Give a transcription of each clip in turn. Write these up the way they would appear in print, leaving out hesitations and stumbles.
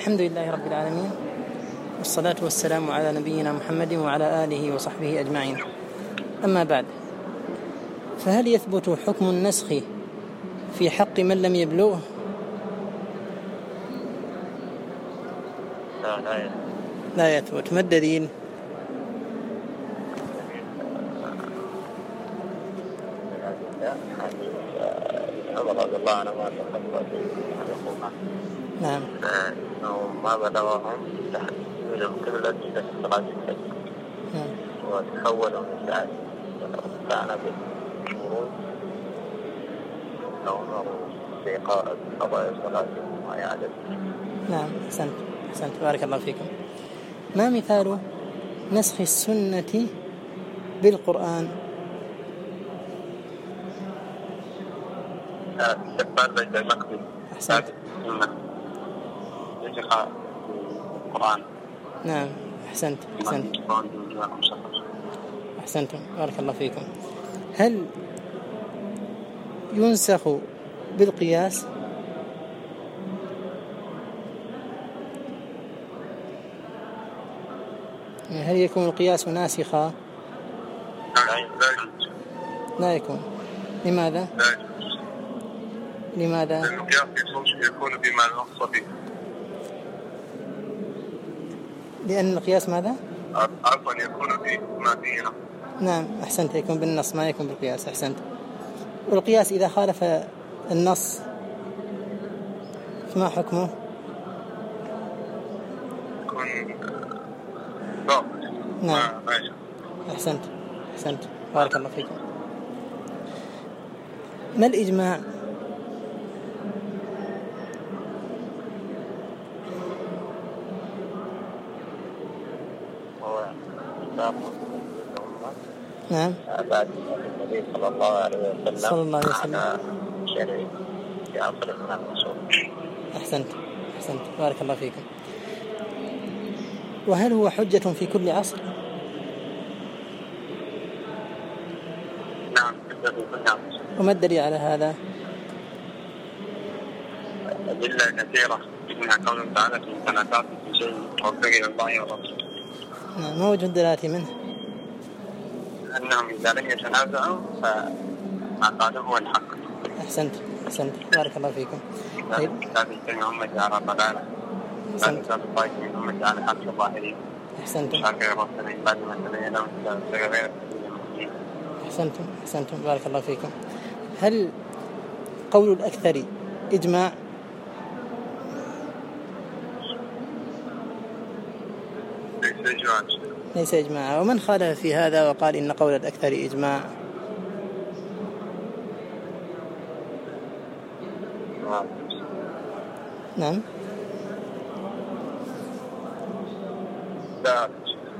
الحمد لله رب العالمين، والصلاة والسلام على نبينا محمد وعلى آله وصحبه أجمعين. أما بعد، فهل يثبت حكم النسخ في حق من لم يبلغه؟ لا يثبت. ما الدليل؟ عمر رضي الله عنه ما نعم. إنه ما بلغهم تحويل القبلة إلى صلاة الفجر وتحولوا من ساعة كان بالشروط أو بقضاء صلاة وإعادة. نعم، أحسنت بارك الله فيكم. ما مثال نسخ السنة بالقرآن؟ استقبال بيت المقدس. أحسنت. القرآن. نعم، أحسنت بارك الله فيكم. هل ينسخ بالقياس؟ هل يكون القياس ناسخا؟ لا يكون. لماذا؟ لأن القياس يكون بما نص به. لأن القياس ماذا؟ عفوا يكون بما فيه نص. نعم، أحسنت، يكون بالنص ما يكون بالقياس. أحسنت. والقياس إذا خالف النص فما حكمه؟ يكون ضابط. نعم، أحسنت بارك الله فيكم. ما الإجماع؟ نعم. بعد النبي صلى الله عليه وسلم على شرع في عصر الإمام المنصور. أحسنت بارك الله فيكم. وهل هو حجة في كل عصر؟ نعم، حجة في كل عصر. وما الدليل على هذا؟ أدلة كثيرة، منها قوله تعالى في تنازعتم في شيء فردوه إلى الله ورسوله. ما وجه الدلالة منه؟ أنهم إذا لم يتنازعوا فما قالوا هو الحق. أحسنت بارك الله فيكم. طيب. هذه الكلمة أمتي على ضلالة. أحسنت. هذه الطائفة من أمتي على حق الظاهرين. أحسنتم. شاكر ربنا بعد ما تبين لهم غير المؤمنين. أحسنتم بارك الله فيكم. هل قول الأكثر إجماع؟ ليس إجماع. ومن خالف في هذا وقال إن قول الأكثر إجماع؟ نعم. لا.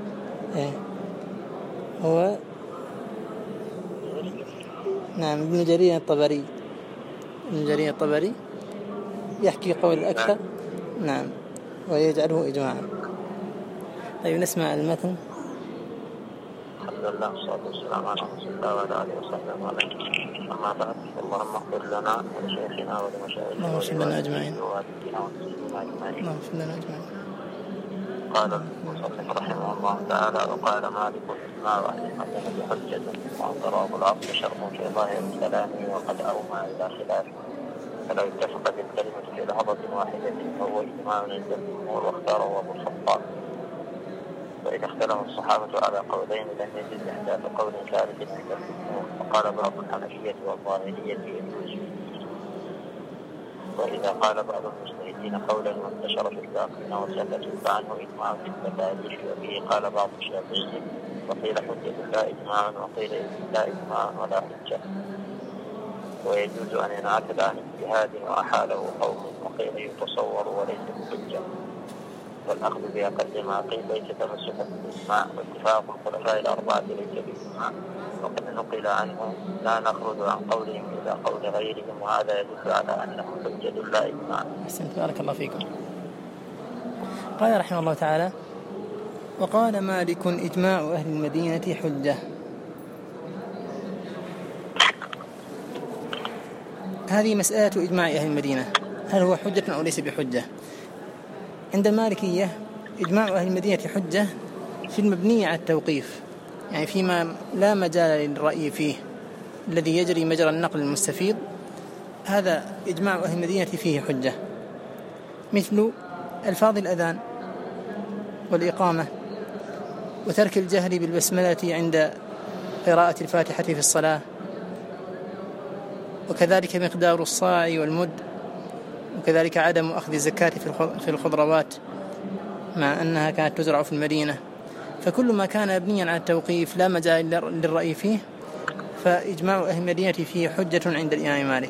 هو نعم ابن جرير الطبري يحكي قول الأكثر. نعم، ويجعله إجماعا. طيب، نسمع المتن. الحمد لله والصلاة والسلام على رسول الله وعلى آله وصحبه وسلم. أما بعد، اللهم اغفر لنا ولشيخنا ولمشايخنا ولوالدينا أجمعين. قال المصنف رحمه الله تعالى: وقال مالك: إجماع أهل المدينة حجة، وأنكر أبو العاص شرط في ظاهر كلامه وقد أومى إلى خلافه، فلو اتفقت الكلمة في لحظة واحدة فهو إجماع عند الجمهور، واختاره أبو الخطاب. وإذا اختلف الصحابة على قولين لم يجد إحداث قول ثالث عند الجمهور، وقال بعض الحنفية والظاهرية يجوز. وإذا قال بعض المجتهدين قولا وانتشر في الباقين وسكتوا فعنه إجماع في التاريخ، وفيه قال بعض الشافعيين: وقيل حجة لا إجماع، وقيل لا إجماع ولا حجة. ويجوز أن ينعقد عن اجتهاد وأحاله قوم، وقيل يتصور وليس بحجة. والأخذ بأقل ما قيل ليس تمسكا بالإجماع، واتفاق الخلفاء الأربعة ليس بإجماع. وقد نقل عنه: لا نخرج عن قولهم إلى قول غيرهم، وهذا يدل على أنه حجة لا إجماع. أحسنت بارك الله فيكم. قال رحمه الله تعالى: وقال مالك: إجماع أهل المدينة حجة. هذه مسألة إجماع أهل المدينة، هل هو حجة أو ليس بحجة؟ عند المالكية إجماع أهل المدينة حجة في المبني على التوقيف، يعني فيما لا مجال للرأي فيه الذي يجري مجرى النقل المستفيض، هذا إجماع أهل المدينة فيه حجة، مثل ألفاظ الأذان والإقامة وترك الجهر بالبسملة عند قراءة الفاتحة في الصلاة، وكذلك مقدار الصاع والمد، وكذلك عدم أخذ الزكاة في الخضروات مع أنها كانت تزرع في المدينة. فكل ما كان مبنيا على التوقيف لا مجال للرأي فيه فإجماع أهل المدينة فيه حجة عند الإمام مالك.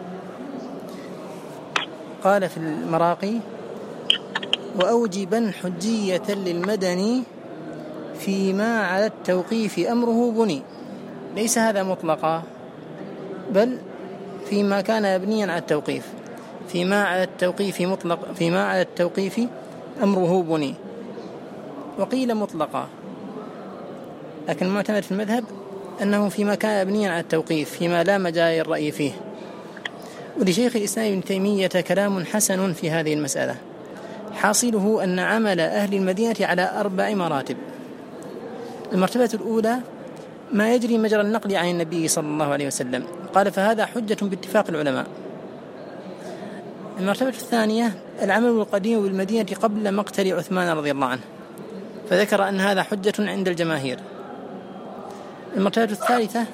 قال في المراقي: وأوجبا حجية للمدني فيما على التوقيف أمره بني. ليس هذا مطلقا، بل فيما كان مبنيا على التوقيف، فيما على التوقيف مطلق، فيما على التوقيف أمره بني. وقيل مطلقا، لكن المعتمد في المذهب أنه فيما كان مبنيا على التوقيف فيما لا مجال الرأي فيه. ولشيخ الإسلام ابن تيمية كلام حسن في هذه المسألة، حاصله أن عمل أهل المدينة على 4 مراتب. المرتبة الأولى ما يجري مجرى النقل عن النبي صلى الله عليه وسلم، قال فهذا حجة باتفاق العلماء. المرتبة الثانية العمل القديم بالمدينة قبل مقتل عثمان رضي الله عنه، فذكر أن هذا حجة عند الجماهير. المرتبة الثالثة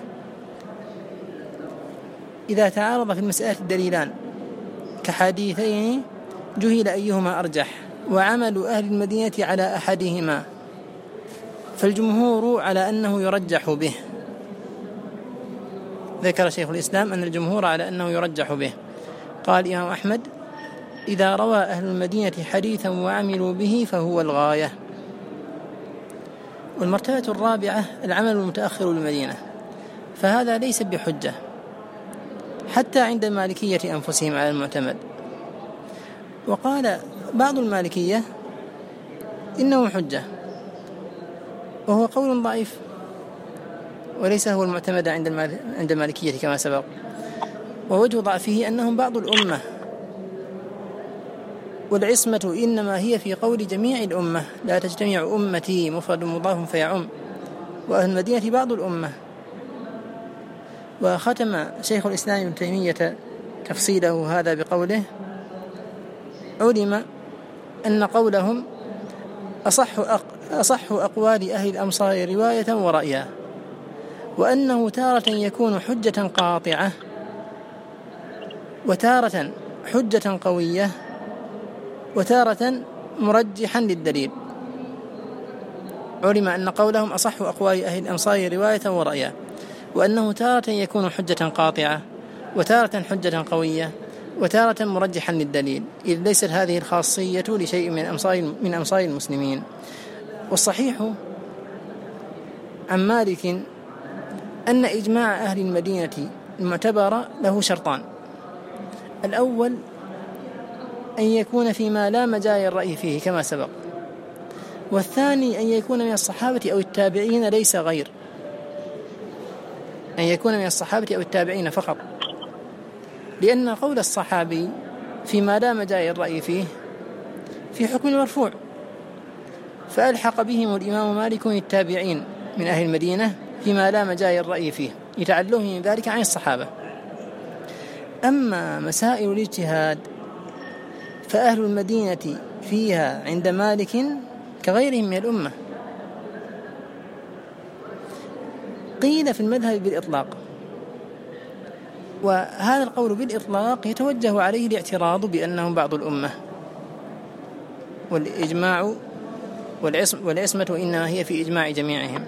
إذا تعارض في المسألة الدليلان كحديثين جهل أيهما أرجح، وعمل أهل المدينة على أحدهما، فالجمهور على أنه يرجح به. ذكر شيخ الإسلام أن الجمهور على أنه يرجح به. قال الإمام أحمد: إذا روى أهل المدينة حديثا وعملوا به فهو الغاية. والمرتبة الرابعة العمل المتأخر بالمدينة، فهذا ليس بحجة حتى عند المالكية أنفسهم على المعتمد. وقال بعض المالكية إنه حجة، وهو قول ضعيف وليس هو المعتمد عند المالكية كما سبق. ووجه ضعفه أنهم بعض الأمة، والعصمة إنما هي في قول جميع الأمة، لا تجتمع أمتي مفرد مضاف فيعم، وأهل المدينة بعض الأمة. وختم شيخ الإسلام ابن تيمية تفصيله هذا بقوله: علم أن قولهم أصح أقوال أهل الأمصار رواية ورأيا، وأنه تارة يكون حجة قاطعة وتارة حجة قوية وتارة مرجحا للدليل. علم أن قولهم أصح أقوال أهل الأمصار رواية ورأيا، وأنه تارة يكون حجة قاطعة وتارة حجة قوية وتارة مرجحا للدليل، إذ ليست هذه الخاصية لشيء من أمصار المسلمين. والصحيح عن مالك أن إجماع أهل المدينة المعتبر له شرطان: الأول أن يكون فيما لا مجال الرأي فيه كما سبق، والثاني أن يكون من الصحابة أو التابعين ليس غير، أن يكون من الصحابة أو التابعين فقط، لأن قول الصحابي فيما لا مجال الرأي فيه في حكم المرفوع، فألحق بهم الإمام مالك التابعين من أهل المدينة فيما لا مجال الرأي فيه لتعلمهم من ذلك عن الصحابة. أما مسائل الاجتهاد فأهل المدينة فيها عند مالك كغيرهم من الأمة. قيل في المذهب بالإطلاق، وهذا القول بالإطلاق يتوجه عليه الاعتراض بأنهم بعض الأمة، والإجماع والعصمة إنما هي في إجماع جميعهم.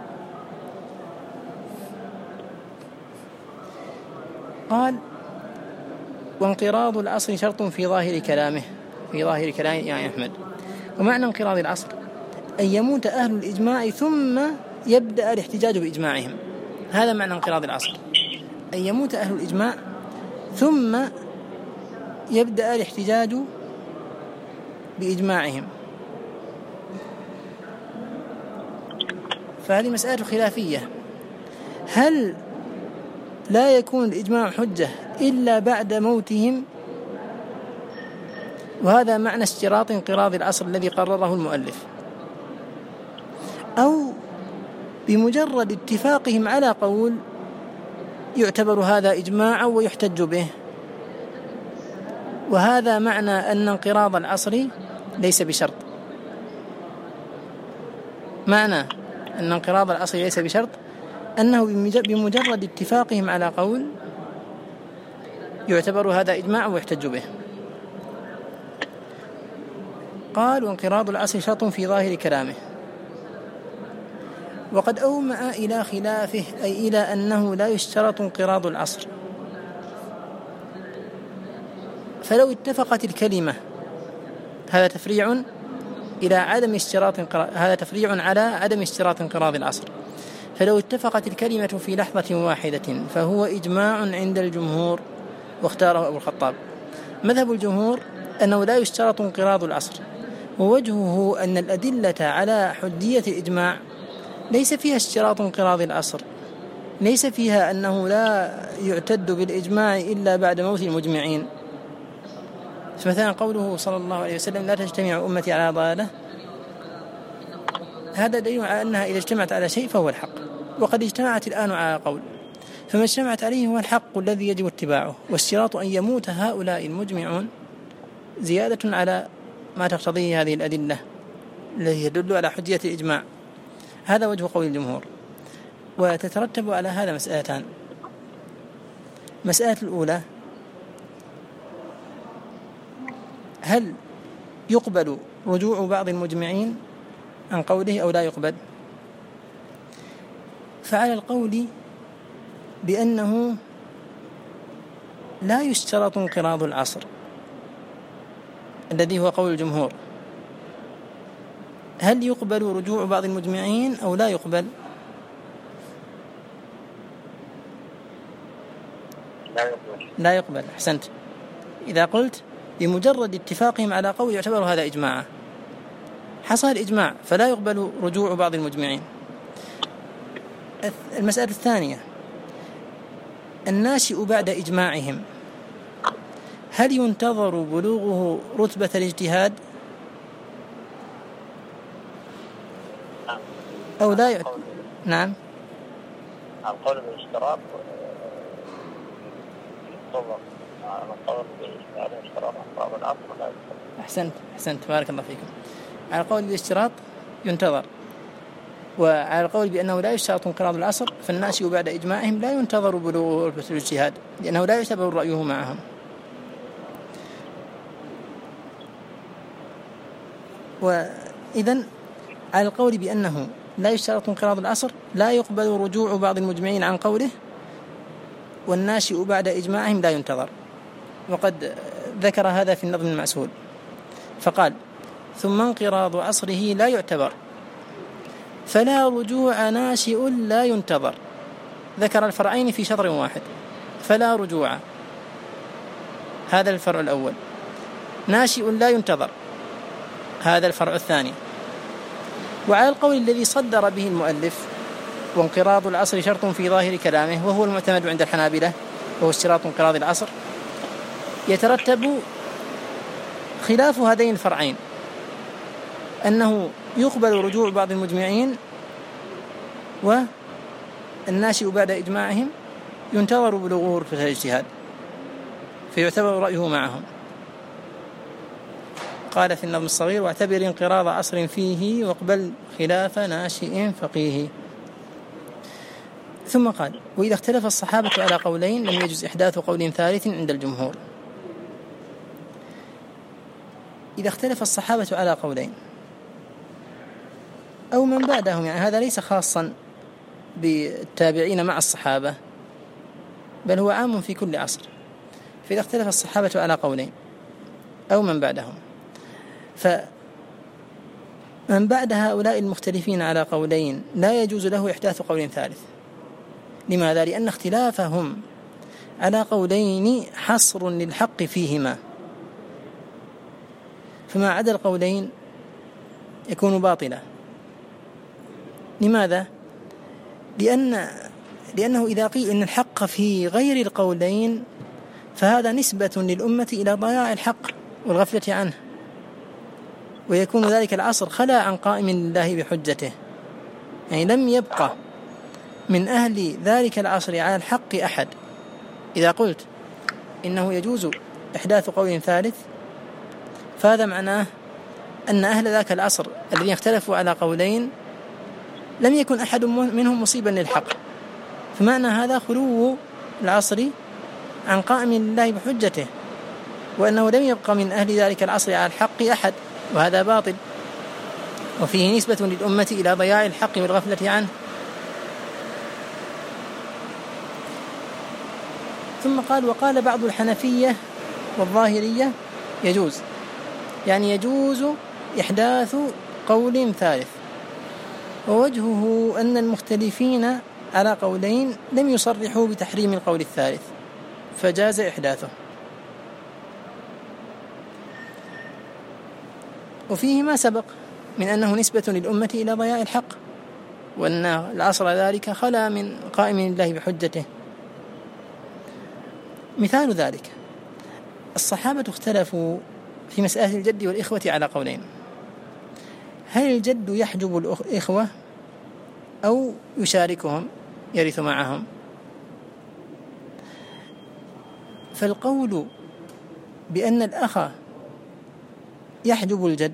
قال: وانقراض العصر شرط في ظاهر كلام يعني أحمد. ومعنى انقراض العصر أن يموت أهل الإجماع ثم يبدأ الاحتجاج بإجماعهم. هذا معنى انقراض العصر، أن يموت أهل الإجماع ثم يبدأ الاحتجاج بإجماعهم. فهذه مسألة خلافية: هل لا يكون الإجماع حجة إلا بعد موتهم، وهذا معنى اشتراط انقراض العصر الذي قرره المؤلف، أو بمجرد اتفاقهم على قول يعتبر هذا إجماعا ويحتج به. وهذا معنى أن انقراض العصر ليس بشرط. معنى أن انقراض العصر ليس بشرط أنه بمجرد اتفاقهم على قول يعتبر هذا إجماعا ويحتج به. قال: وانقراض العصر شرط في ظاهر كلامه. وقد أومأ إلى خلافه، أي إلى أنه لا يشترط انقراض العصر. فلو اتفقت الكلمة، هذا تفريع على عدم اشتراط انقراض العصر. فلو اتفقت الكلمة في لحظة واحدة فهو إجماع عند الجمهور، واختاره أبو الخطاب. مذهب الجمهور أنه لا يشترط انقراض العصر، ووجهه أن الأدلة على حجية الإجماع ليس فيها اشتراط انقراض العصر، ليس فيها أنه لا يعتد بالإجماع إلا بعد موت المجمعين. فمثلا قوله صلى الله عليه وسلم: لا تجتمع أمتي على ضلالة، هذا دليل على أنها إذا اجتمعت على شيء فهو الحق، وقد اجتمعت الآن على قول، فما اجتمعت عليه هو الحق الذي يجب اتباعه. واشتراط أن يموت هؤلاء المجمعون زيادة على ما تقتضيه هذه الأدلة التي يدل على حجية الإجماع. هذا وجه قول الجمهور. وتترتب على هذا مسألتان. مسألة الأولى: هل يقبل رجوع بعض المجمعين عن قوله أو لا يقبل؟ فعلى القول بأنه لا يشترط انقراض العصر الذي هو قول الجمهور، هل يقبل رجوع بعض المجمعين أو لا يقبل؟ لا يقبل. أحسنت. إذا قلت بمجرد اتفاقهم على قول يعتبر هذا إجماعا، حصل الإجماع فلا يقبل رجوع بعض المجمعين. المسألة الثانية: الناشئ بعد إجماعهم هل ينتظر بلوغه رتبة الاجتهاد أو لا نعم. القول بالاشتراط ينتظر القول بالاشتراط بعض العصر لا ينتظر. أحسنت بارك الله فيكم. على القول بالاشتراط ينتظر، وعلى القول بأنه لا يشترط انقراض العصر فالناشئ بعد إجماعهم لا ينتظر بلوغ رتبة الاجتهاد لأنه لا يعتبر رأيه معهم. وإذن على القول بأنه لا يشترط انقراض العصر لا يقبل رجوع بعض المجمعين عن قوله، والناشئ بعد إجماعهم لا ينتظر. وقد ذكر هذا في النظم المعسول فقال: ثم انقراض عصره لا يعتبر، فلا رجوع ناشئ لا ينتظر. ذكر الفرعين في شطر واحد. فلا رجوع، هذا الفرع الأول. ناشئ لا ينتظر، هذا الفرع الثاني. وعلى القول الذي صدر به المؤلف وانقراض العصر شرط في ظاهر كلامه، وهو المعتمد عند الحنابلة وهو اشتراط انقراض العصر، يترتب خلاف هذين الفرعين أنه يقبل رجوع بعض المجمعين، والناشئ بعد إجماعهم ينتظر بلوغه رتبة الاجتهاد فيعتبر رأيه معهم. قال في النظم الصغير: واعتبر انقراض عصر فيه واقبل خلاف ناشئ فقيه. ثم قال: وإذا اختلف الصحابة على قولين لم يجوز إحداث قول ثالث عند الجمهور. إذا اختلف الصحابة على قولين أو من بعدهم، يعني هذا ليس خاصا بالتابعين مع الصحابة بل هو عام في كل عصر. فإذا اختلف الصحابة على قولين أو من بعدهم، فمن بعد هؤلاء المختلفين على قولين لا يجوز له إحداث قول ثالث. لماذا؟ لأن اختلافهم على قولين حصر للحق فيهما، فما عدا القولين يكون باطلا. لماذا؟ لأنه إذا قيل إن الحق في غير القولين فهذا نسبة للأمة إلى ضياع الحق والغفلة عنه، ويكون ذلك العصر خلا عن قائم لله بحجته، يعني لم يبقى من أهل ذلك العصر على الحق أحد. إذا قلت إنه يجوز إحداث قول ثالث فهذا معناه أن أهل ذاك العصر الذين اختلفوا على قولين لم يكن أحد منهم مصيبا للحق، فمعنى هذا خلو العصر عن قائم لله بحجته، وأنه لم يبقى من أهل ذلك العصر على الحق أحد، وهذا باطل، وفيه نسبة للأمة إلى ضياع الحق والغفلة عنه. ثم قال: وقال بعض الحنفية والظاهرية يجوز، يعني يجوز إحداث قول ثالث، ووجهه أن المختلفين على قولين لم يصرحوا بتحريم القول الثالث فجاز إحداثه. وفيه ما سبق من أنه نسبة للأمة إلى ضياع الحق، وأن العصر ذلك خلا من قائم الله بحجته. مثال ذلك: الصحابة اختلفوا في مسألة الجد والإخوة على قولين، هل الجد يحجب الإخوة أو يشاركهم يرث معهم؟ فالقول بأن الأخ يحجب الجد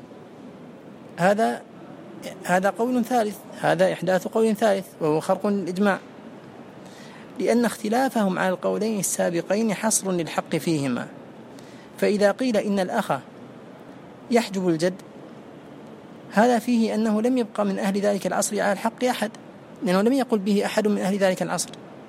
هذا قول ثالث، هذا إحداث قول ثالث، وهو خرق للإجماع، لأن اختلافهم على القولين السابقين حصر للحق فيهما. فإذا قيل إن الأخ يحجب الجد هذا فيه أنه لم يبقى من أهل ذلك العصر على الحق أحد، لأنه لم يقل به أحد من أهل ذلك العصر.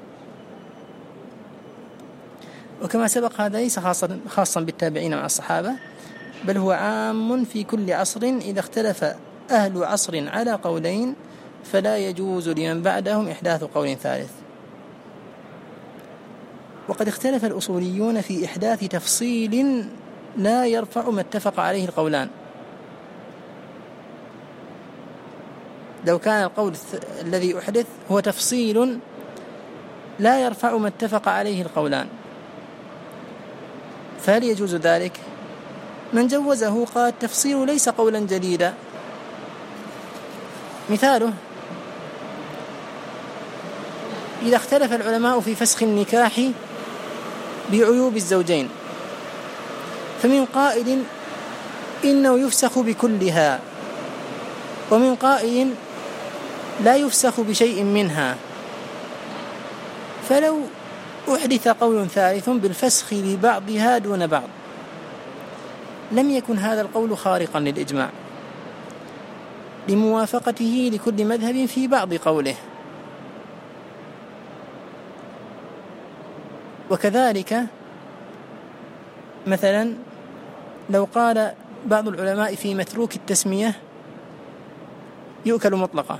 وكما سبق هذا ليس خاصا بالتابعين مع الصحابة، بل هو عام في كل عصر إذا اختلف أهل عصر على قولين فلا يجوز لمن بعدهم إحداث قول ثالث. وقد اختلف الأصوليون في إحداث تفصيل لا يرفع ما اتفق عليه القولان. لو كان القول الذي أحدث هو تفصيل لا يرفع ما اتفق عليه القولان فهل يجوز ذلك؟ من جوزه قال التفصيل ليس قولا جديدا. مثاله: إذا اختلف العلماء في فسخ النكاح بعيوب الزوجين، فمن قائل إنه يفسخ بكلها، ومن قائل لا يفسخ بشيء منها، فلو أحدث قول ثالث بالفسخ لبعضها دون بعض لم يكن هذا القول خارقا للإجماع لموافقته لكل مذهب في بعض قوله. وكذلك مثلا لو قال بعض العلماء في متروك التسمية يؤكل مطلقا،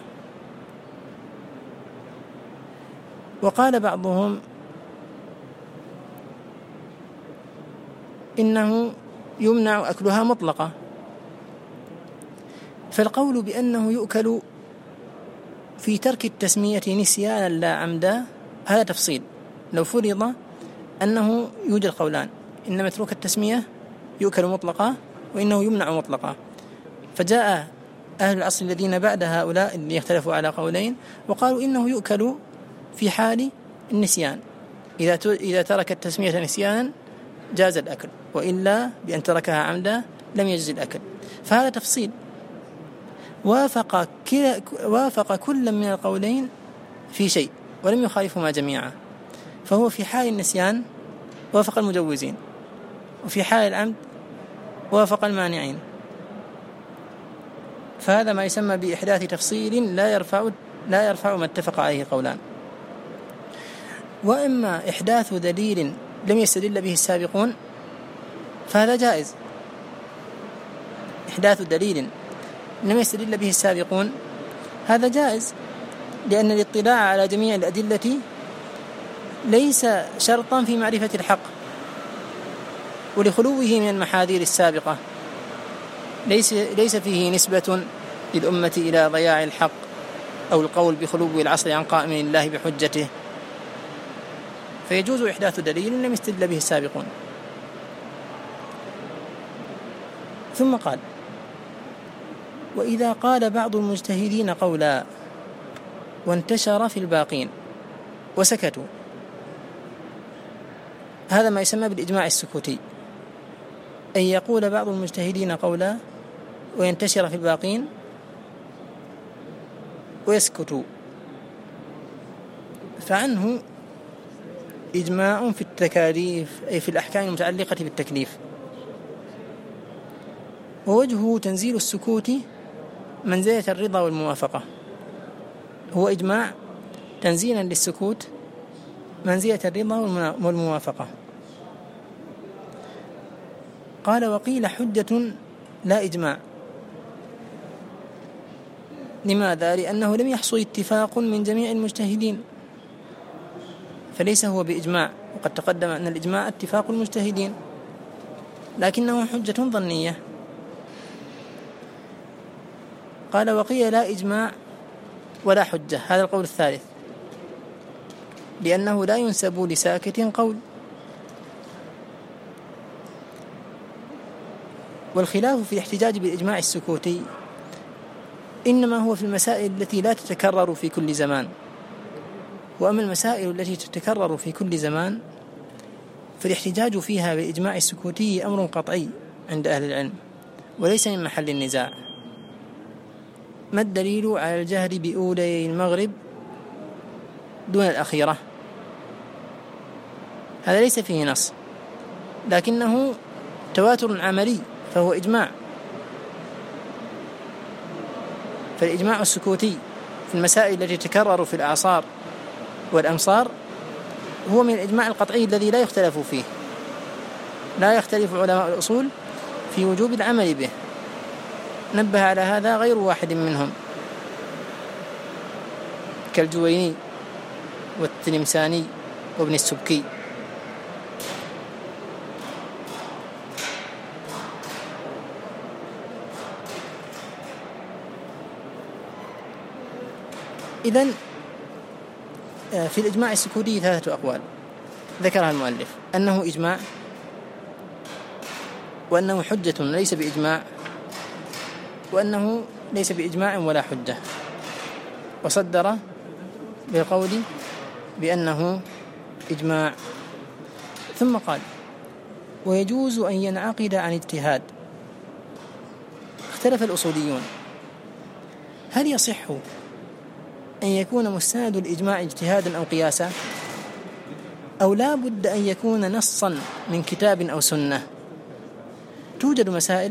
وقال بعضهم إنه يمنع أكلها مطلقا، فالقول بأنه يؤكل في ترك التسمية نسيانا لا عمدا هذا تفصيل. لو فرض أنه يوجد قولان، إن متروك التسمية يؤكل مطلقا وإنه يمنع مطلقا، فجاء أهل العصر الذين بعد هؤلاء اللي يختلفوا على قولين وقالوا إنه يؤكل في حال النسيان، إذا ترك التسمية نسيانا جاز الأكل، وإلا بأن تركها عمدا لم يجز الأكل. فهذا تفصيل وافق كل من القولين في شيء ولم يخالفهما جميعا، فهو في حال النسيان وافق المجوزين، وفي حال العمد وافق المانعين. فهذا ما يسمى بإحداث تفصيل لا يرفع ما اتفق عليه قولان. وإما إحداث دليل لم يستدل به السابقون فهذا جائز. إحداث دليل لم يستدل به السابقون هذا جائز، لأن الاطلاع على جميع الأدلة ليس شرطا في معرفة الحق، ولخلوه من المحاذير السابقة ليس فيه نسبة للأمة إلى ضياع الحق أو القول بخلو العصر عن قائم الله بحجته، فيجوز إحداث دليل لم يستدل به السابقون. ثم قال: وإذا قال بعض المجتهدين قولا وانتشر في الباقين وسكتوا، هذا ما يسمى بالإجماع السكوتي، أن يقول بعض المجتهدين قولا وينتشر في الباقين ويسكتوا، فعنه إجماع في التكاليف، أي في الأحكام المتعلقة بالتكليف. ووجهه تنزيل السكوت منزلة الرضا والموافقة، هو إجماع تنزيلا للسكوت منزلة الرضا والموافقة. قال: وقيل حجة لا إجماع. لماذا؟ لأنه لم يحصل اتفاق من جميع المجتهدين، فليس هو بإجماع، وقد تقدم أن الإجماع اتفاق المجتهدين، لكنه حجة ظنية. قال: وقيل لا إجماع ولا حجة، هذا القول الثالث، لأنه لا ينسب لساكت قول. والخلاف في الاحتجاج بالإجماع السكوتي إنما هو في المسائل التي لا تتكرر في كل زمان، وأما المسائل التي تتكرر في كل زمان فالاحتجاج فيها بالإجماع السكوتي أمر قطعي عند أهل العلم وليس من محل النزاع. ما الدليل على الجهر بأولي المغرب دون الأخيرة؟ هذا ليس فيه نص، لكنه تواتر عملي، فهو إجماع. فالإجماع السكوتي في المسائل التي تتكرر في الأعصار والأمصار هو من الإجماع القطعي الذي لا يختلف فيه، لا يختلف علماء الأصول في وجوب العمل به. نبه على هذا غير واحد منهم كالجويني والتلمساني وابن السبكي. إذن في الإجماع السكوتي 3 أقوال ذكرها المؤلف: أنه إجماع، وأنه حجة ليس بإجماع، وأنه ليس بإجماع ولا حجة. وصدر بالقول بأنه إجماع. ثم قال: ويجوز أن ينعقد عن اجتهاد. اختلف الأصوليون هل يصح أن يكون مستند الإجماع اجتهادا أو قياسا، أو لا بد أن يكون نصا من كتاب أو سنة؟ توجد مسائل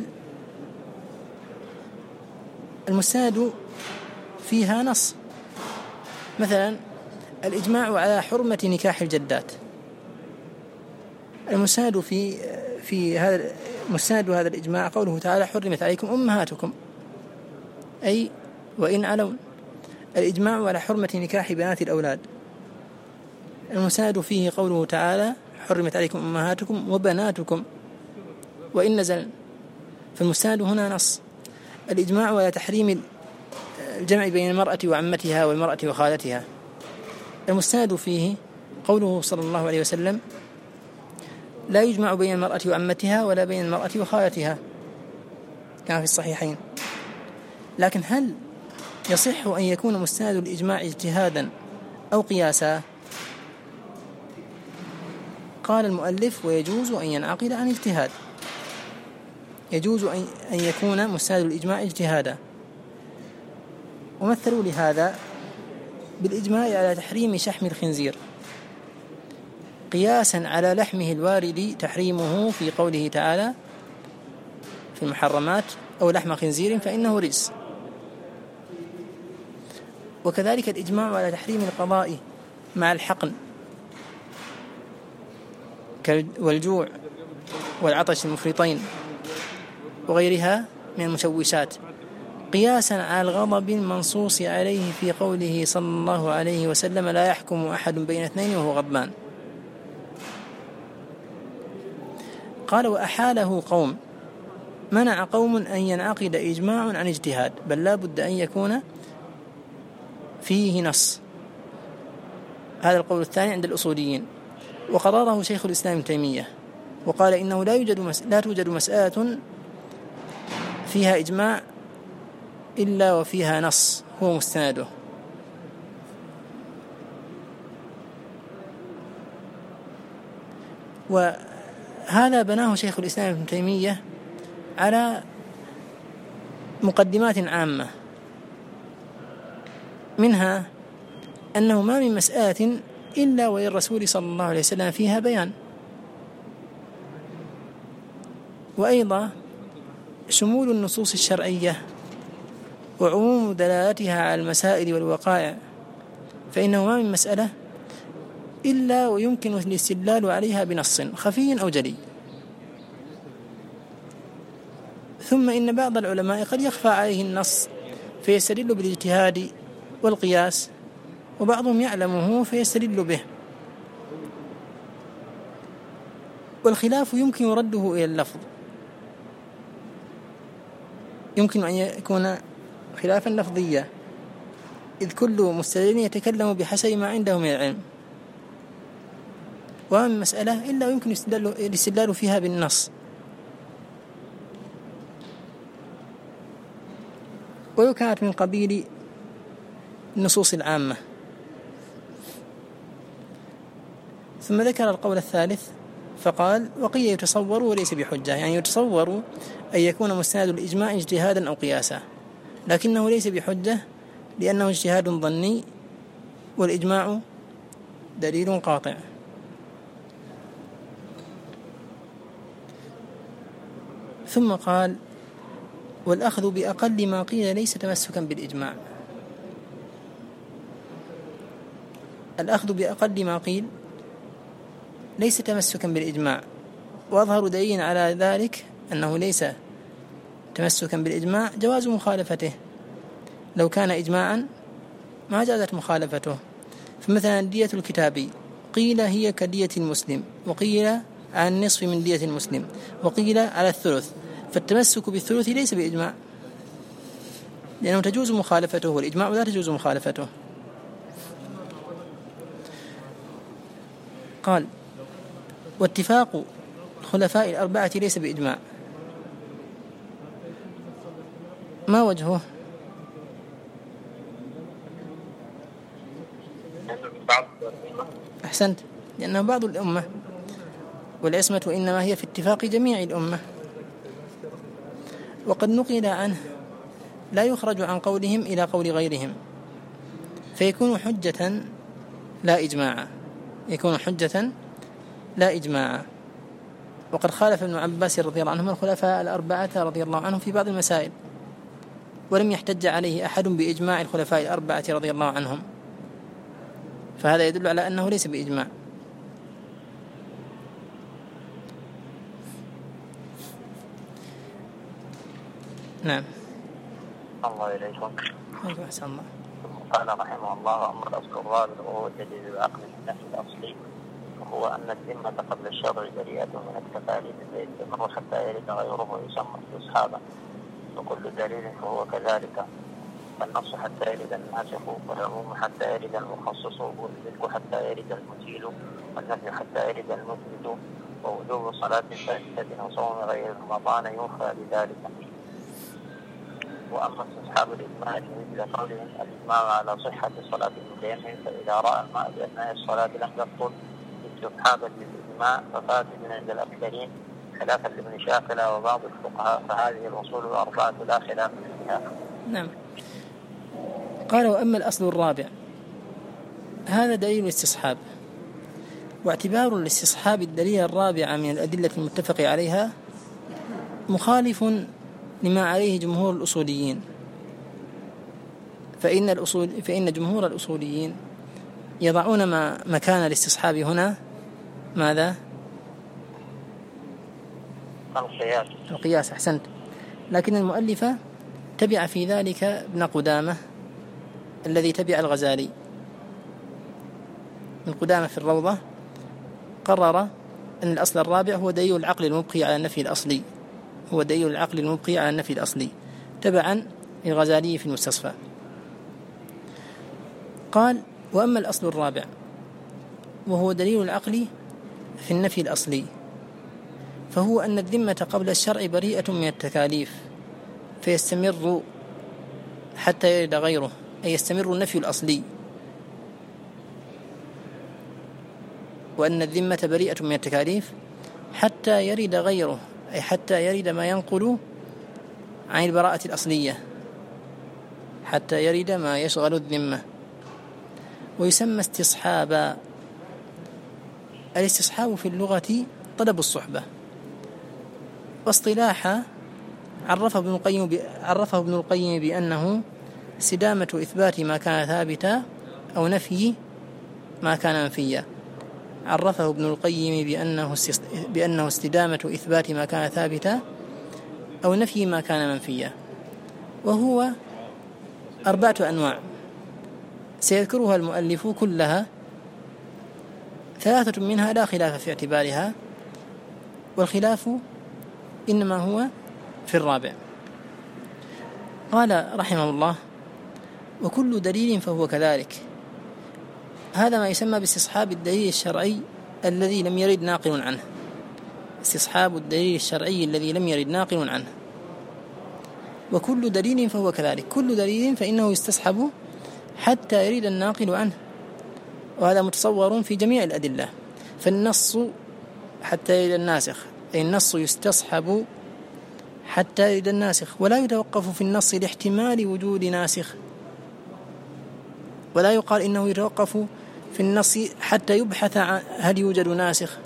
المستند فيها نص، مثلا الإجماع على حرمة نكاح الجدات، المستند في هذا مستند هذا الإجماع قوله تعالى: حرمت عليكم أمهاتكم، أي وإن علون. الإجماع على حرمة نكاح بنات الأولاد، المستند فيه قوله تعالى: حرمت عليكم أمهاتكم وبناتكم وإن نزل، فالمستند هنا نص. الإجماع على تحريم الجمع بين المرأة وعمتها والمرأة وخالتها، المستند فيه قوله صلى الله عليه وسلم: لا يجمع بين المرأة وعمتها ولا بين المرأة وخالتها، كما في الصحيحين. لكن هل يصح أن يكون مستند الإجماع اجتهادا أو قياسا؟ قال المؤلف: ويجوز أن ينعقد عن اجتهاد، يجوز أن يكون مستند الإجماع اجتهادا. ومثلوا لهذا بالإجماع على تحريم شحم الخنزير قياسا على لحمه الوارد تحريمه في قوله تعالى في المحرمات: أو لحم خنزير فإنه رجس. وكذلك الإجماع على تحريم القضاء مع الحقن والجوع والعطش المفرطين وغيرها من المشوشات قياسا على الغضب المنصوص عليه في قوله صلى الله عليه وسلم: لا يحكم أحد بين اثنين وهو غضبان. قال: وأحاله قوم، منع قوم أن ينعقد إجماع عن اجتهاد، بل لا بد أن يكون فيه نص. هذا القول الثاني عند الأصوليين، وقرره شيخ الإسلام ابن تيمية، وقال إنه لا توجد مسألة فيها إجماع إلا وفيها نص هو مستنده. وهذا بناه شيخ الإسلام ابن تيمية على مقدمات عامة، منها أنه ما من مسألة إلا وللرسول صلى الله عليه وسلم فيها بيان، وأيضا شمول النصوص الشرعية وعموم دلالتها على المسائل والوقائع، فإنه ما من مسألة إلا ويمكن الاستدلال عليها بنص خفي أو جلي. ثم إن بعض العلماء قد يخفى عليه النص فيستدل بالاجتهاد والقياس، وبعضهم يعلمه فيستدل به. والخلاف يمكن رده إلى اللفظ، يمكن أن يكون خلافا لفظيا، إذ كل مستدل يتكلم بحسب ما عنده من العلم، وما من مسألة إلا ويمكن الاستدلال فيها بالنص. ولو كانت من قبيل النصوص العامة. ثم ذكر القول الثالث فقال: وقيل يتصور وليس بحجة، يعني يتصور أن يكون مستند الإجماع اجتهادا أو قياسا، لكنه ليس بحجة لأنه اجتهاد ظني والإجماع دليل قاطع. ثم قال: والأخذ بأقل ما قيل ليس تمسكا بالإجماع. الأخذ بأقل ما قيل ليس تمسكا بالإجماع، وأظهر دليل على ذلك أنه ليس تمسكا بالإجماع جواز مخالفته. لو كان إجماعا ما جازت مخالفته. فمثلا دية الكتابي قيل هي كدية المسلم، وقيل على النصف من دية المسلم، وقيل على الثلث، فالتمسك بالثلث ليس بإجماع، لأنه تجوز مخالفته، والإجماع لا تجوز مخالفته. قال: واتفاق الخلفاء الأربعة ليس بإجماع. ما وجهه؟ أحسنت، لأنه بعض الأمة، والعصمة إنما هي في اتفاق جميع الأمة. وقد نقل عنه لا يخرج عن قولهم إلى قول غيرهم، فيكون حجة لا إجماعا، يكون حجة لا إجماعا. وقد خالف ابن عباس رضي الله عنهم الخلفاء الأربعة رضي الله عنهم في بعض المسائل، ولم يحتج عليه أحد بإجماع الخلفاء الأربعة رضي الله عنهم، فهذا يدل على أنه ليس بإجماع. نعم. الله إليكم. أحسن الله. قال رحمه الله: أما الأصل الرابع وهو الدليل العقلي في النفي الأصلي، وهو أن الذمة قبل الشرع بريئة من التكاليف فيستمر حتى يرد غيره يسمى استصحابا، وكل دليل فهو كذلك، فالنص حتى يرد الناسخ، والعموم حتى يرد المخصص، والملك حتى يرد المزيل، والنفي حتى يرد المثبت، ووجوب صلاة فاسدة أو صوم غير رمضان يوفى بذلك. وأما استصحاب الإجماع مثل قولهم الإجماع على صحة صلاة المتيمم، فإذا رأى الماء بأثناء الصلاة لم يبطل استصحابا للإجماع ففاسد عند الأكثرين، خلافا لابن شاكلة وبعض الفقهاء، فهذه الأصول الأربعة لا خلاف فيها. نعم. قال: وأما الأصل الرابع، هذا دليل الاستصحاب، واعتبار الاستصحاب الدليل الرابع من الأدلة المتفق عليها مخالف لما عليه جمهور الأصوليين، فإن جمهور الأصوليين يضعون ما مكان الاستصحاب هنا ماذا؟ القياس. أحسنت. لكن المؤلف تبع في ذلك ابن قدامة الذي تبع الغزالي. ابن قدامة في الروضة قرر أن الأصل الرابع هو دليل العقل المبقي على النفي الأصلي، هو دليل العقل المبقي على النفي الأصلي، تبعا للغزالي في المستصفى. قال: وأما الأصل الرابع وهو دليل العقل في النفي الأصلي، فهو أن الذمة قبل الشرع بريئة من التكاليف، فيستمر حتى يرد غيره، أي يستمر النفي الأصلي، وأن الذمة بريئة من التكاليف حتى يرد غيره، أي حتى يرد ما ينقل عن البراءة الأصلية، حتى يرد ما يشغل الذمة. ويسمى استصحابا. الاستصحاب في اللغة طلب الصحبة، واصطلاحا عرفه ابن القيم بأنه استدامة إثبات ما كان ثابتا أو نفي ما كان منفيا. عرفه ابن القيم بأنه استدامة إثبات ما كان ثابتا أو نفي ما كان منفيا، وهو 4 أنواع سيذكرها المؤلف كلها، 3 منها لا خلاف في اعتبارها، والخلاف إنما هو في الرابع. قال رحمه الله: وكل دليل فهو كذلك. هذا ما يسمى باستصحاب الدليل الشرعي الذي لم يرد ناقل عنه. استصحاب الدليل الشرعي الذي لم يرد ناقل عنه. وكل دليل فهو كذلك، كل دليل فإنه يستصحب حتى يرد الناقل عنه، وهذا متصور في جميع الأدلة. فالنص حتى يرد الناسخ، أي النص يستصحب حتى يرد الناسخ، ولا يتوقف في النص لاحتمال وجود ناسخ، ولا يقال إنه يتوقف في النص حتى يبحث عن هل يوجد ناسخ.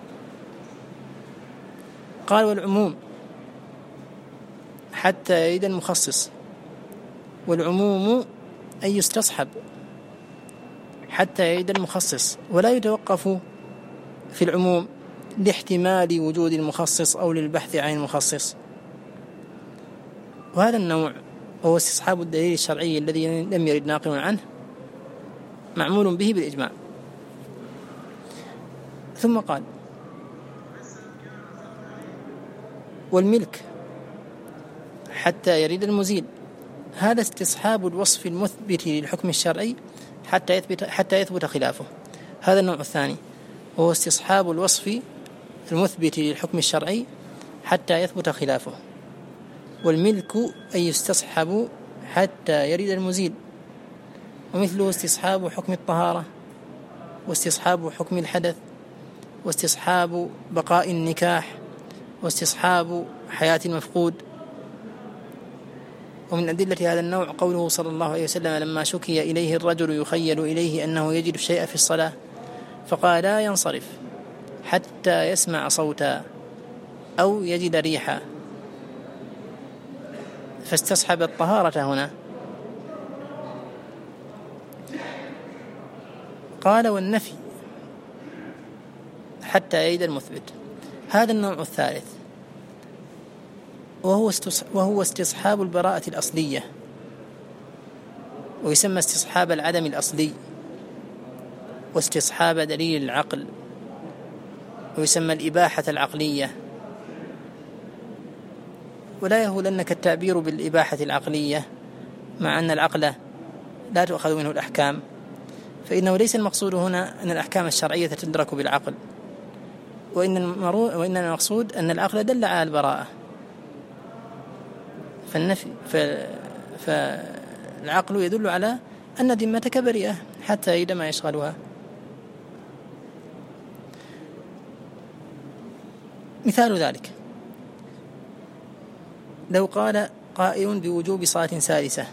قال: والعموم حتى يرد المخصص، والعموم أي يستصحب حتى يرد المخصص، ولا يتوقف في العموم لاحتمال وجود المخصص أو للبحث عن المخصص. وهذا النوع هو استصحاب الدليل الشرعي الذي لم يرد ناقل عنه، معمول به بالإجماع. ثم قال: والملك حتى يرد المزيل. هذا استصحاب الوصف المثبت للحكم الشرعي حتى يثبت خلافه. هذا النوع الثاني، وهو استصحاب الوصف المثبت للحكم الشرعي حتى يثبت خلافه. والملك أي يستصحب حتى يرد المزيل، ومثله استصحاب حكم الطهارة، واستصحاب حكم الحدث، واستصحاب بقاء النكاح، واستصحاب حياة المفقود. ومن أدلة هذا النوع قوله صلى الله عليه وسلم لما شكي إليه الرجل يخيل إليه أنه يجد الشيء في الصلاة فقال: لا ينصرف حتى يسمع صوتا أو يجد ريحا، فاستصحب الطهارة هنا. قال: والنفي حتى يرد المثبت. هذا النوع الثالث، وهو استصحاب البراءة الأصلية، ويسمى استصحاب العدم الأصلي، واستصحاب دليل العقل، ويسمى الإباحة العقلية. ولا يهولنك التعبير بالإباحة العقلية مع أن العقل لا تؤخذ منه الأحكام، فإنه ليس المقصود هنا أن الأحكام الشرعية تدرك بالعقل، وإن المقصود أن العقل دل على البراءة. فالعقل يدل على أن ذمتك بريئة حتى يرد ما يشغلها. مثال ذلك: لو قال قائل بوجوب صلاة سادسة،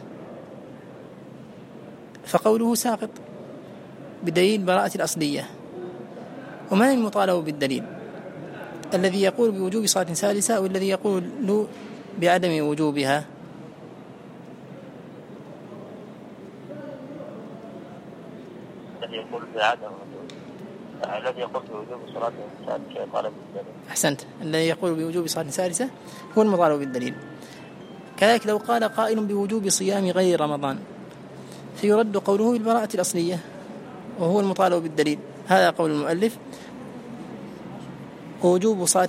فقوله ساقط بدليل براءة الأصلية. ومن المطالب بالدليل؟ الذي يقول بوجوب صلاة سادسة أو الذي يقول بعدم وجوبها؟ الذي يقول بعدم وجوبها، الذي يقول بوجوب صلاة سادسة يطالب بالدليل. أحسنت، الذي يقول بوجوب صلاة سادسة هو المطالب بالدليل. كذلك لو قال قائل بوجوب صيام غير رمضان، فيرد قوله بالبراءة الأصلية وهو المطالب بالدليل. هذا قول المؤلف: ووجوب صلاة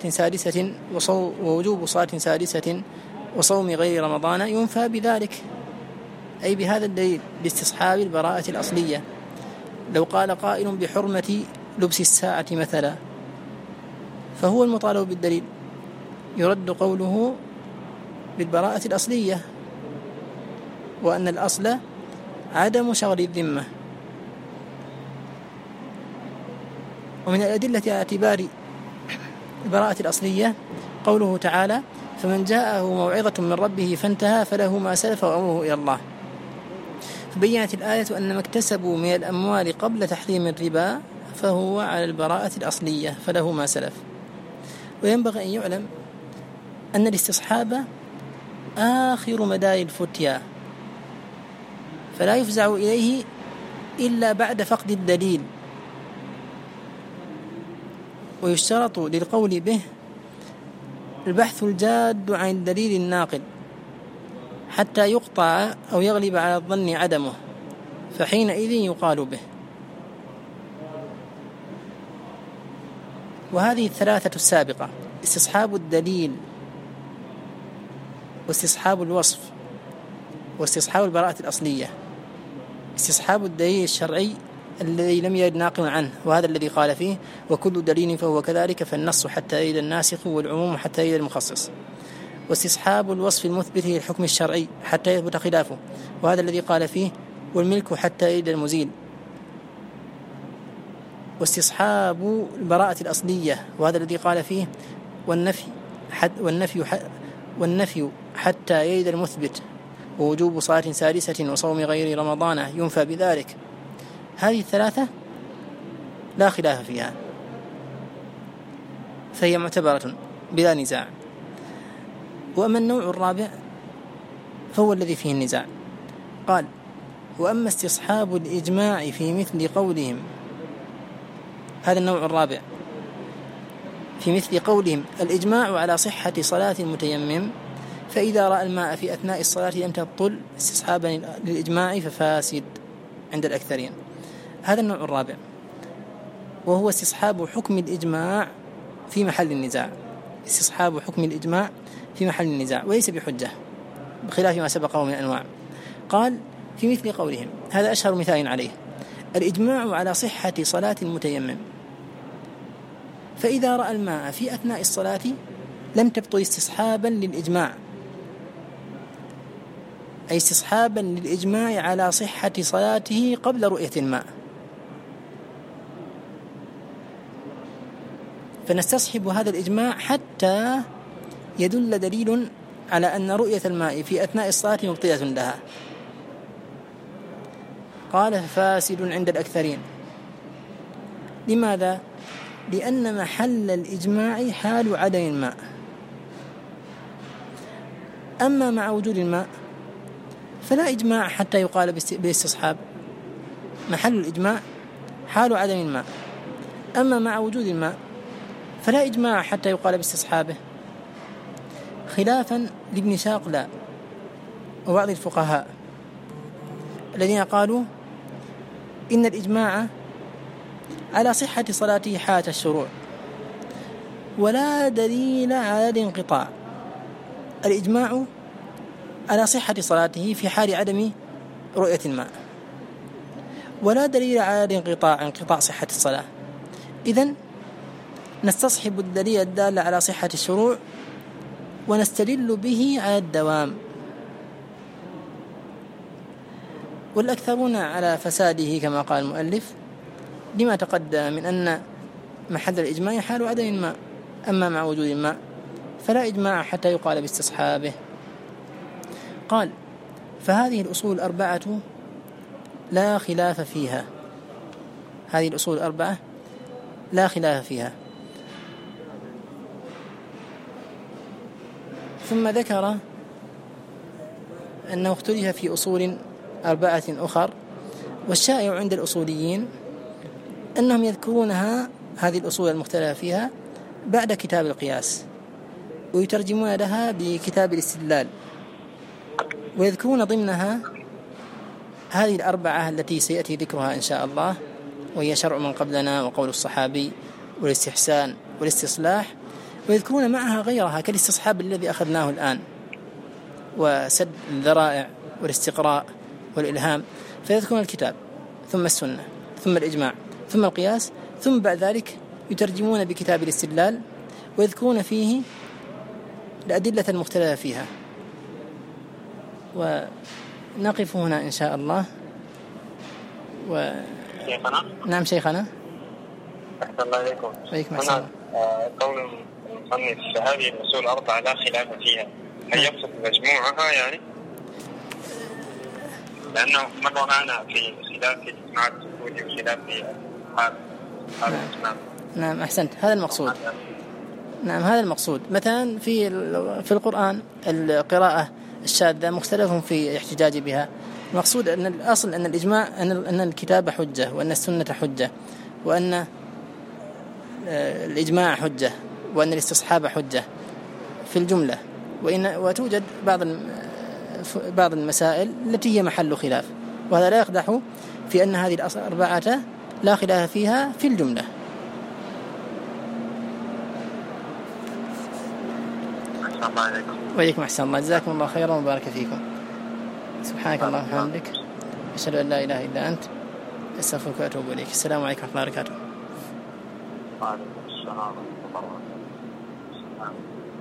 سادسة وصوم غير رمضان ينفى بذلك، أي بهذا الدليل باستصحاب البراءة الأصلية. لو قال قائل بحرمة لبس الساعة مثلا، فهو المطالب بالدليل، يرد قوله بالبراءة الأصلية، وأن الأصل عدم شغل الذمة. ومن الأدلة على اعتبار البراءة الأصلية قوله تعالى: فمن جاءه موعظة من ربه فانتهى فله ما سلف وأمره إلى الله. فبينت الآية أن ما اكتسبوا من الأموال قبل تحريم الربا فهو على البراءة الأصلية فله ما سلف. وينبغي أن يعلم أن الاستصحاب آخر مدار الفتيا، فلا يفزع إليه إلا بعد فقد الدليل، ويشترط للقول به البحث الجاد عن الدليل الناقل حتى يقطع أو يغلب على الظن عدمه، فحينئذ يقال به. وهذه الثلاثة السابقة: استصحاب الدليل، واستصحاب الوصف، واستصحاب البراءة الأصلية. استصحاب الدليل الشرعي الذي لم يرد ناقل عنه، وهذا الذي قال فيه: وكل دليل فهو كذلك، فالنص حتى يرد الناسخ والعموم حتى يرد المخصص. واستصحاب الوصف المثبت للحكم الشرعي حتى يثبت خلافه، وهذا الذي قال فيه: والملك حتى يرد المزيل. واستصحاب البراءة الأصلية، وهذا الذي قال فيه: والنفي حتى يرد المثبت، ووجوب صلاة سادسة وصوم غير رمضان ينفى بذلك. هذه الثلاثة لا خلاف فيها، فهي معتبرة بلا نزاع. وأما النوع الرابع فهو الذي فيه النزاع. قال: وأما استصحاب الإجماع في مثل قولهم، هذا النوع الرابع، في مثل قولهم: الإجماع على صحة صلاة المتيمم، فإذا رأى الماء في أثناء الصلاة لم تبطل استصحابا للإجماع ففاسد عند الأكثرين. هذا النوع الرابع، وهو استصحاب حكم الإجماع في محل النزاع. استصحاب حكم الإجماع في محل النزاع وليس بحجة، بخلاف ما سبقه من الأنواع. قال: في مثل قولهم، هذا أشهر مثال عليه: الإجماع على صحة صلاة المتيمم، فإذا رأى الماء في أثناء الصلاة لم تبطل استصحابا للإجماع، أي استصحابا للإجماع على صحة صلاته قبل رؤية الماء. فنستصحب هذا الإجماع حتى يدل دليل على أن رؤية الماء في أثناء الصلاة مبطلة لها. قال: فاسد عند الأكثرين. لماذا؟ لأن محل الإجماع حال عدم الماء، أما مع وجود الماء فلا إجماع حتى يقال بالاستصحاب. محل الإجماع حال عدم الماء، أما مع وجود الماء فلا إجماع حتى يقال باستصحابه، خلافا لابن شاقلة وبعض الفقهاء الذين قالوا إن الإجماع على صحة صلاته حالة الشروع ولا دليل على الانقطاع. الإجماع على صحة صلاته في حال عدم رؤية الماء، ولا دليل على انقطاع صحة الصلاة. إذن نستصحب الدليل الدال على صحة الشروع ونستدل به على الدوام، والأكثرون على فساده كما قال المؤلف لما تقدم من أن محل الإجماع حال عدم الماء، أما مع وجود الماء فلا إجماع حتى يقال باستصحابه. قال: فهذه الأصول الأربعة لا خلاف فيها. هذه الأصول الأربعة لا خلاف فيها. ثم ذكر أنه اختلف في أصول أربعة أخر، والشائع عند الأصوليين أنهم يذكرونها هذه الأصول المختلفة فيها بعد كتاب القياس، ويترجمون لها بكتاب الاستدلال، ويذكرون ضمنها هذه الأربعة التي سيأتي ذكرها إن شاء الله، وهي شرع من قبلنا وقول الصحابي والاستحسان والاستصلاح، ويذكرون معها غيرها كالاستصحاب الذي أخذناه الآن، وسد الذرائع والاستقراء والإلهام. فيذكرون الكتاب ثم السنة ثم الإجماع ثم القياس، ثم بعد ذلك يترجمون بكتاب الاستدلال ويذكرون فيه الأدلة المختلفة فيها، ونقف هنا إن شاء الله. شيخنا. نعم شيخنا. أحسن الله إليكم. هنا قول المصنف هذه الأصول 4 لا خلاف فيها، هل يقصد مجموعها يعني؟ لأنه مر معنا في خلاف الإجماع السكوتي وخلاف هذا الإجماع. نعم أحسنت، هذا المقصود. نعم هذا المقصود. مثلا في القرآن القراءة الشاذة مختلف في احتجاج بها. المقصود أن الأصل أن الإجماع أن الكتاب حجة، وأن السنة حجة، وأن الإجماع حجة، وأن الاستصحاب حجة في الجملة، وتوجد بعض المسائل التي هي محل خلاف، وهذا لا يقدح في أن هذه الأصل 4 لا خلاف فيها في الجملة. وإليكم أحسن الله، جزاكم الله خيرا وبارك فيكم. سبحانك اللهم وبحمدك، أشهد أن لا إله إلا أنت، أستغفرك وأتوب إليك. السلام عليكم ورحمة الله وبركاته. وعليكم السلام ورحمة الله وبركاته.